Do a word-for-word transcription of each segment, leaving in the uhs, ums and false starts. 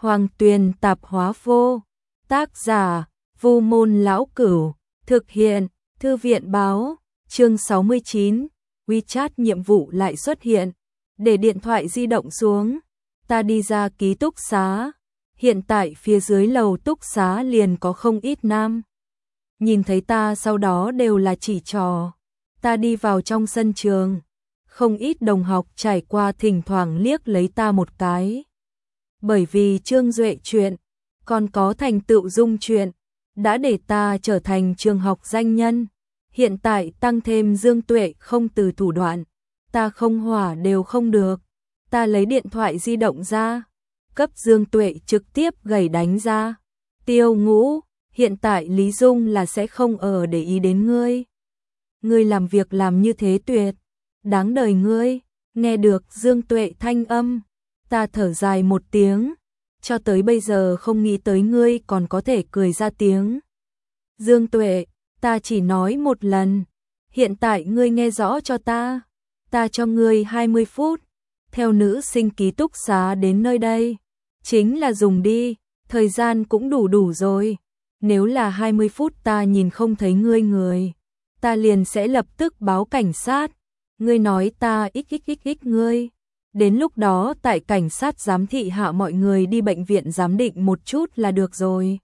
Hoàng Tuyền tạp hóa vô. Tác giả, Vu Môn Lão Cửu. Thực hiện, Thư viện báo. Chương sáu mươi chín, WeChat nhiệm vụ lại xuất hiện. Để điện thoại di động xuống, ta đi ra ký túc xá. Hiện tại phía dưới lầu túc xá liền có không ít nam. Nhìn thấy ta sau đó đều là chỉ trò. Ta đi vào trong sân trường. Không ít đồng học trải qua thỉnh thoảng liếc lấy ta một cái. Bởi vì Trương Duệ chuyện, còn có thành tựu Dung chuyện, đã để ta trở thành trường học danh nhân. Hiện tại tăng thêm Dương Tuệ không từ thủ đoạn, ta không hỏa đều không được. Ta lấy điện thoại di động ra, cấp Dương Tuệ trực tiếp gẩy đánh ra. Tiêu Ngũ, hiện tại Lý Dung là sẽ không ở để ý đến ngươi. Ngươi làm việc làm như thế tuyệt, đáng đời ngươi. Nghe được Dương Tuệ thanh âm, ta thở dài một tiếng, cho tới bây giờ không nghĩ tới ngươi còn có thể cười ra tiếng. Dương Tuệ, ta chỉ nói một lần, hiện tại ngươi nghe rõ cho ta, ta cho ngươi hai mươi phút, theo nữ sinh ký túc xá đến nơi đây, chính là dùng đi, thời gian cũng đủ đủ rồi, nếu là hai mươi phút ta nhìn không thấy ngươi người, ta liền sẽ lập tức báo cảnh sát, ngươi nói ta xxxx ngươi. Đến lúc đó tại cảnh sát giám thị hạ mọi người đi bệnh viện giám định một chút là được rồi.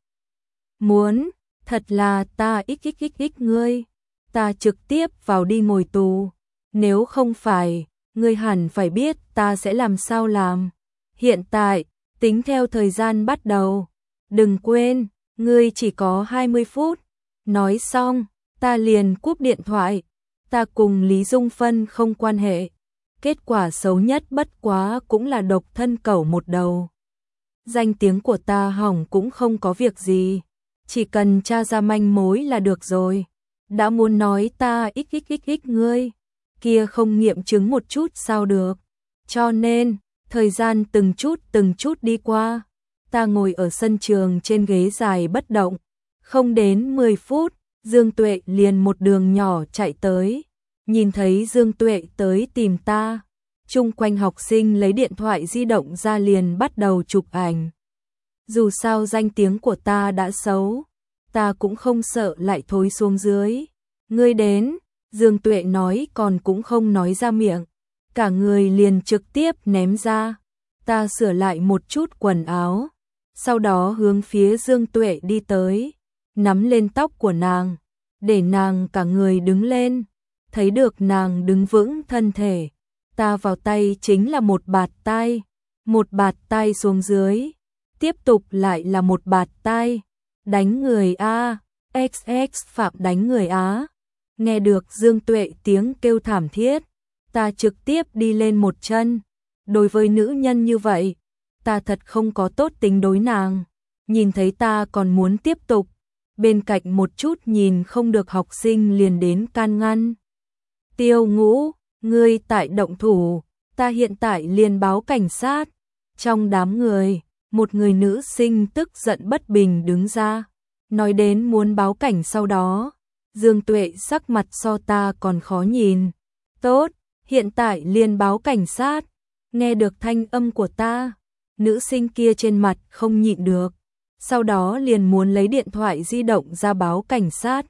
Muốn, thật là ta xxxx ngươi, ta trực tiếp vào đi ngồi tù. Nếu không phải, ngươi hẳn phải biết ta sẽ làm sao làm. Hiện tại, tính theo thời gian bắt đầu. Đừng quên, ngươi chỉ có hai mươi phút. Nói xong, ta liền cúp điện thoại. Ta cùng Lý Dung Phân không quan hệ. Kết quả xấu nhất bất quá cũng là độc thân cẩu một đầu. Danh tiếng của ta hỏng cũng không có việc gì. Chỉ cần tra ra manh mối là được rồi. Đã muốn nói ta xxxx ngươi, kia không nghiệm chứng một chút sao được. Cho nên, thời gian từng chút từng chút đi qua. Ta ngồi ở sân trường trên ghế dài bất động. Không đến mười phút, Dương Tuệ liền một đường nhỏ chạy tới. Nhìn thấy Dương Tuệ tới tìm ta, chung quanh học sinh lấy điện thoại di động ra liền bắt đầu chụp ảnh. Dù sao danh tiếng của ta đã xấu, ta cũng không sợ lại thối xuống dưới. Ngươi đến, Dương Tuệ nói còn cũng không nói ra miệng, cả người liền trực tiếp ném ra. Ta sửa lại một chút quần áo, sau đó hướng phía Dương Tuệ đi tới, nắm lên tóc của nàng, để nàng cả người đứng lên. Thấy được nàng đứng vững thân thể, ta vào tay chính là một bạt tai, một bạt tai xuống dưới, tiếp tục lại là một bạt tai, đánh người a, xx phạm đánh người á. Nghe được Dương Tuệ tiếng kêu thảm thiết, ta trực tiếp đi lên một chân. Đối với nữ nhân như vậy, ta thật không có tốt tính đối nàng. Nhìn thấy ta còn muốn tiếp tục, bên cạnh một chút nhìn không được học sinh liền đến can ngăn. Tiêu Ngũ, ngươi tại động thủ, ta hiện tại liền báo cảnh sát. Trong đám người, một người nữ sinh tức giận bất bình đứng ra, nói đến muốn báo cảnh sau đó. Dương Tuệ sắc mặt so ta còn khó nhìn. Tốt, hiện tại liền báo cảnh sát. Nghe được thanh âm của ta, nữ sinh kia trên mặt không nhịn được, sau đó liền muốn lấy điện thoại di động ra báo cảnh sát.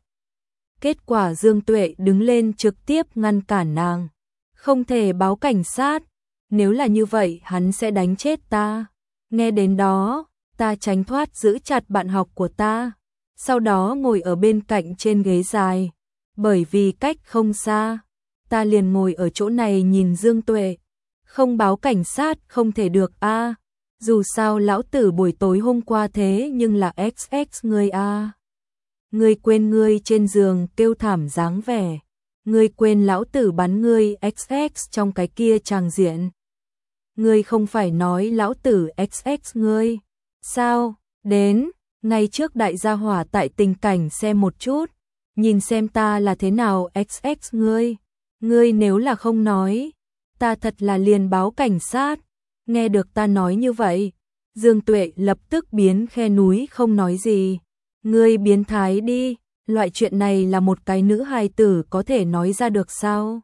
Kết quả Dương Tuệ đứng lên trực tiếp ngăn cản nàng. Không thể báo cảnh sát, nếu là như vậy hắn sẽ đánh chết ta. Nghe đến đó, ta tránh thoát giữ chặt bạn học của ta, sau đó ngồi ở bên cạnh trên ghế dài. Bởi vì cách không xa, ta liền ngồi ở chỗ này nhìn Dương Tuệ. Không báo cảnh sát không thể được a. À. Dù sao lão tử buổi tối hôm qua thế nhưng là xx ngươi a. À. Ngươi quên ngươi trên giường kêu thảm dáng vẻ. Ngươi quên lão tử bắn ngươi xx trong cái kia tràng diện. Ngươi không phải nói lão tử xx ngươi. Sao, đến, ngay trước đại gia hỏa tại tình cảnh xem một chút. Nhìn xem ta là thế nào xx ngươi. Ngươi nếu là không nói, ta thật là liền báo cảnh sát. Nghe được ta nói như vậy, Dương Tuệ lập tức biến khe núi không nói gì. Ngươi biến thái đi, loại chuyện này là một cái nữ hài tử có thể nói ra được sao?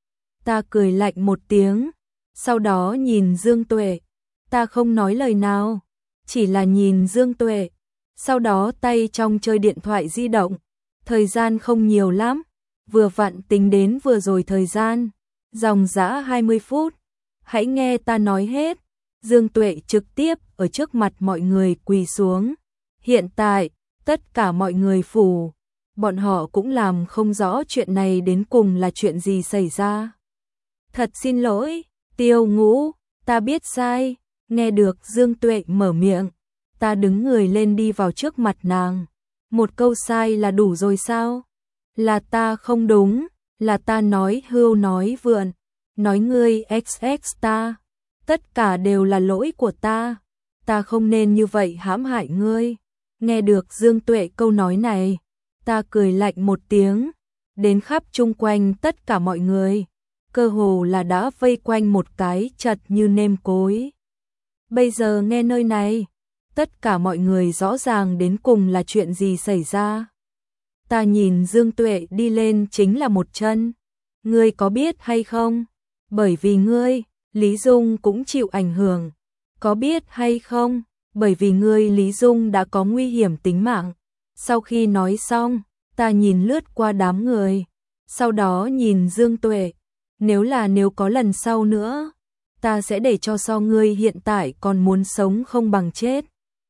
Ta cười lạnh một tiếng, sau đó nhìn Dương Tuệ, ta không nói lời nào, chỉ là nhìn Dương Tuệ, sau đó tay trong chơi điện thoại di động. Thời gian không nhiều lắm, vừa vặn tính đến vừa rồi thời gian, dòng dã hai mươi phút. Hãy nghe ta nói hết. Dương Tuệ trực tiếp ở trước mặt mọi người quỳ xuống. Hiện tại, tất cả mọi người phủ, bọn họ cũng làm không rõ chuyện này đến cùng là chuyện gì xảy ra. Thật xin lỗi, Tiêu Ngũ, ta biết sai. Nghe được Dương Tuệ mở miệng, ta đứng người lên đi vào trước mặt nàng. Một câu sai là đủ rồi sao? Là ta không đúng, là ta nói hưu nói vượn, nói ngươi ích ích ta. Tất cả đều là lỗi của ta, ta không nên như vậy hãm hại ngươi. Nghe được Dương Tuệ câu nói này, ta cười lạnh một tiếng, đến khắp chung quanh tất cả mọi người, cơ hồ là đã vây quanh một cái chật như nêm cối. Bây giờ nghe nơi này, tất cả mọi người rõ ràng đến cùng là chuyện gì xảy ra. Ta nhìn Dương Tuệ đi lên chính là một chân. Ngươi có biết hay không? Bởi vì ngươi, Lý Dung cũng chịu ảnh hưởng. Có biết hay không? Bởi vì ngươi Lý Dung đã có nguy hiểm tính mạng. Sau khi nói xong, ta nhìn lướt qua đám người, sau đó nhìn Dương Tuệ. Nếu là nếu có lần sau nữa, ta sẽ để cho so ngươi hiện tại còn muốn sống không bằng chết.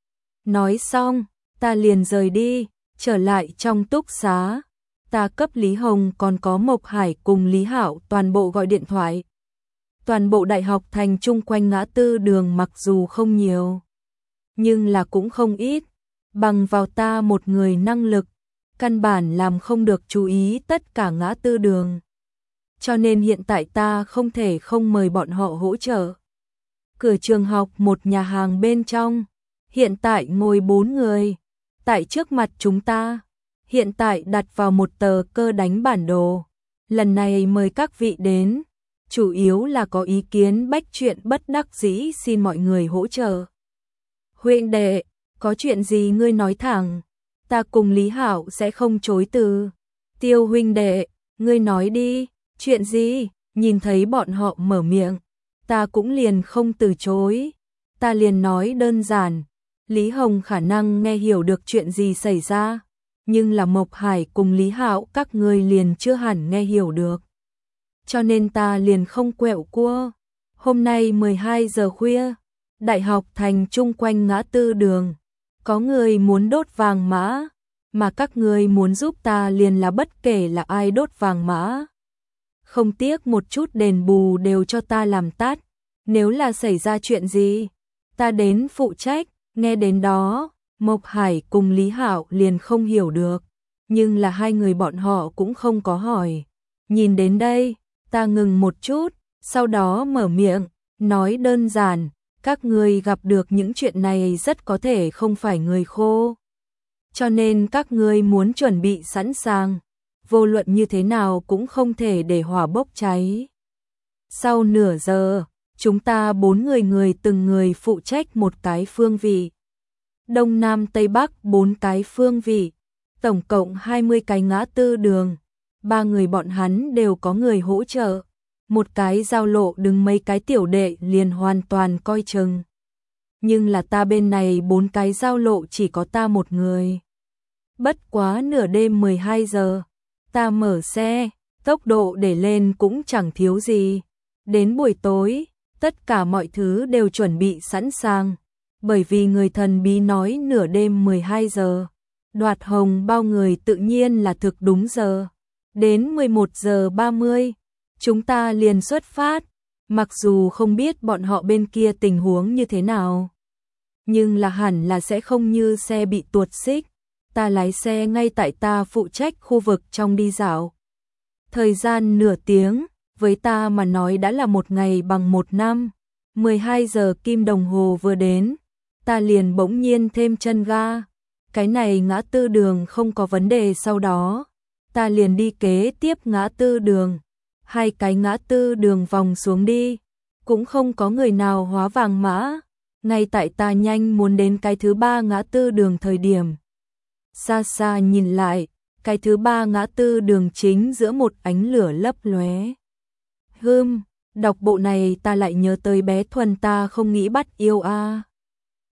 Nói xong, ta liền rời đi, trở lại trong túc xá. Ta cấp Lý Hồng còn có Mộc Hải cùng Lý Hạo toàn bộ gọi điện thoại. Toàn bộ đại học thành chung quanh ngã tư đường mặc dù không nhiều, nhưng là cũng không ít. Bằng vào ta một người năng lực, căn bản làm không được chú ý tất cả ngã tư đường. Cho nên hiện tại ta không thể không mời bọn họ hỗ trợ. Cửa trường học một nhà hàng bên trong, hiện tại ngồi bốn người. Tại trước mặt chúng ta, hiện tại đặt vào một tờ cơ đánh bản đồ. Lần này mời các vị đến, chủ yếu là có ý kiến bách chuyện bất đắc dĩ xin mọi người hỗ trợ. Huynh đệ, có chuyện gì ngươi nói thẳng, ta cùng Lý Hạo sẽ không chối từ. Tiêu huynh đệ, ngươi nói đi, chuyện gì? Nhìn thấy bọn họ mở miệng, ta cũng liền không từ chối. Ta liền nói đơn giản, Lý Hồng khả năng nghe hiểu được chuyện gì xảy ra, nhưng là Mộc Hải cùng Lý Hạo các ngươi liền chưa hẳn nghe hiểu được. Cho nên ta liền không quẹo cua. Hôm nay mười hai giờ khuya, đại học thành chung quanh ngã tư đường, có người muốn đốt vàng mã, mà các ngươi muốn giúp ta liền là bất kể là ai đốt vàng mã, không tiếc một chút đền bù đều cho ta làm tát. Nếu là xảy ra chuyện gì, ta đến phụ trách. Nghe đến đó, Mộc Hải cùng Lý Hạo liền không hiểu được, nhưng là hai người bọn họ cũng không có hỏi. Nhìn đến đây, ta ngừng một chút, sau đó mở miệng, nói đơn giản, các ngươi gặp được những chuyện này rất có thể không phải người khô. Cho nên các ngươi muốn chuẩn bị sẵn sàng, vô luận như thế nào cũng không thể để hỏa bốc cháy. Sau nửa giờ, chúng ta bốn người người từng người phụ trách một cái phương vị. Đông Nam Tây Bắc bốn cái phương vị, tổng cộng hai mươi cái ngã tư đường. Ba người bọn hắn đều có người hỗ trợ. Một cái giao lộ đứng mấy cái tiểu đệ liền hoàn toàn coi chừng. Nhưng là ta bên này bốn cái giao lộ chỉ có ta một người. Bất quá nửa đêm mười hai giờ, ta mở xe, tốc độ để lên cũng chẳng thiếu gì. Đến buổi tối, tất cả mọi thứ đều chuẩn bị sẵn sàng, bởi vì người thần bí nói nửa đêm mười hai giờ, đoạt hồng bao người tự nhiên là thực đúng giờ. Đến mười một giờ ba mươi, chúng ta liền xuất phát, mặc dù không biết bọn họ bên kia tình huống như thế nào, nhưng là hẳn là sẽ không như xe bị tuột xích. Ta lái xe ngay tại ta phụ trách khu vực trong đi dạo. Thời gian nửa tiếng, với ta mà nói đã là một ngày bằng một năm. mười hai giờ kim đồng hồ vừa đến, ta liền bỗng nhiên thêm chân ga. Cái này ngã tư đường không có vấn đề, sau đó ta liền đi kế tiếp ngã tư đường. Hai cái ngã tư đường vòng xuống đi, cũng không có người nào hóa vàng mã. Ngay tại ta nhanh muốn đến cái thứ ba ngã tư đường thời điểm, xa xa nhìn lại, cái thứ ba ngã tư đường chính giữa một ánh lửa lấp lóe. Hừm, đọc bộ này ta lại nhớ tới bé Thuần ta không nghĩ bắt yêu a. À.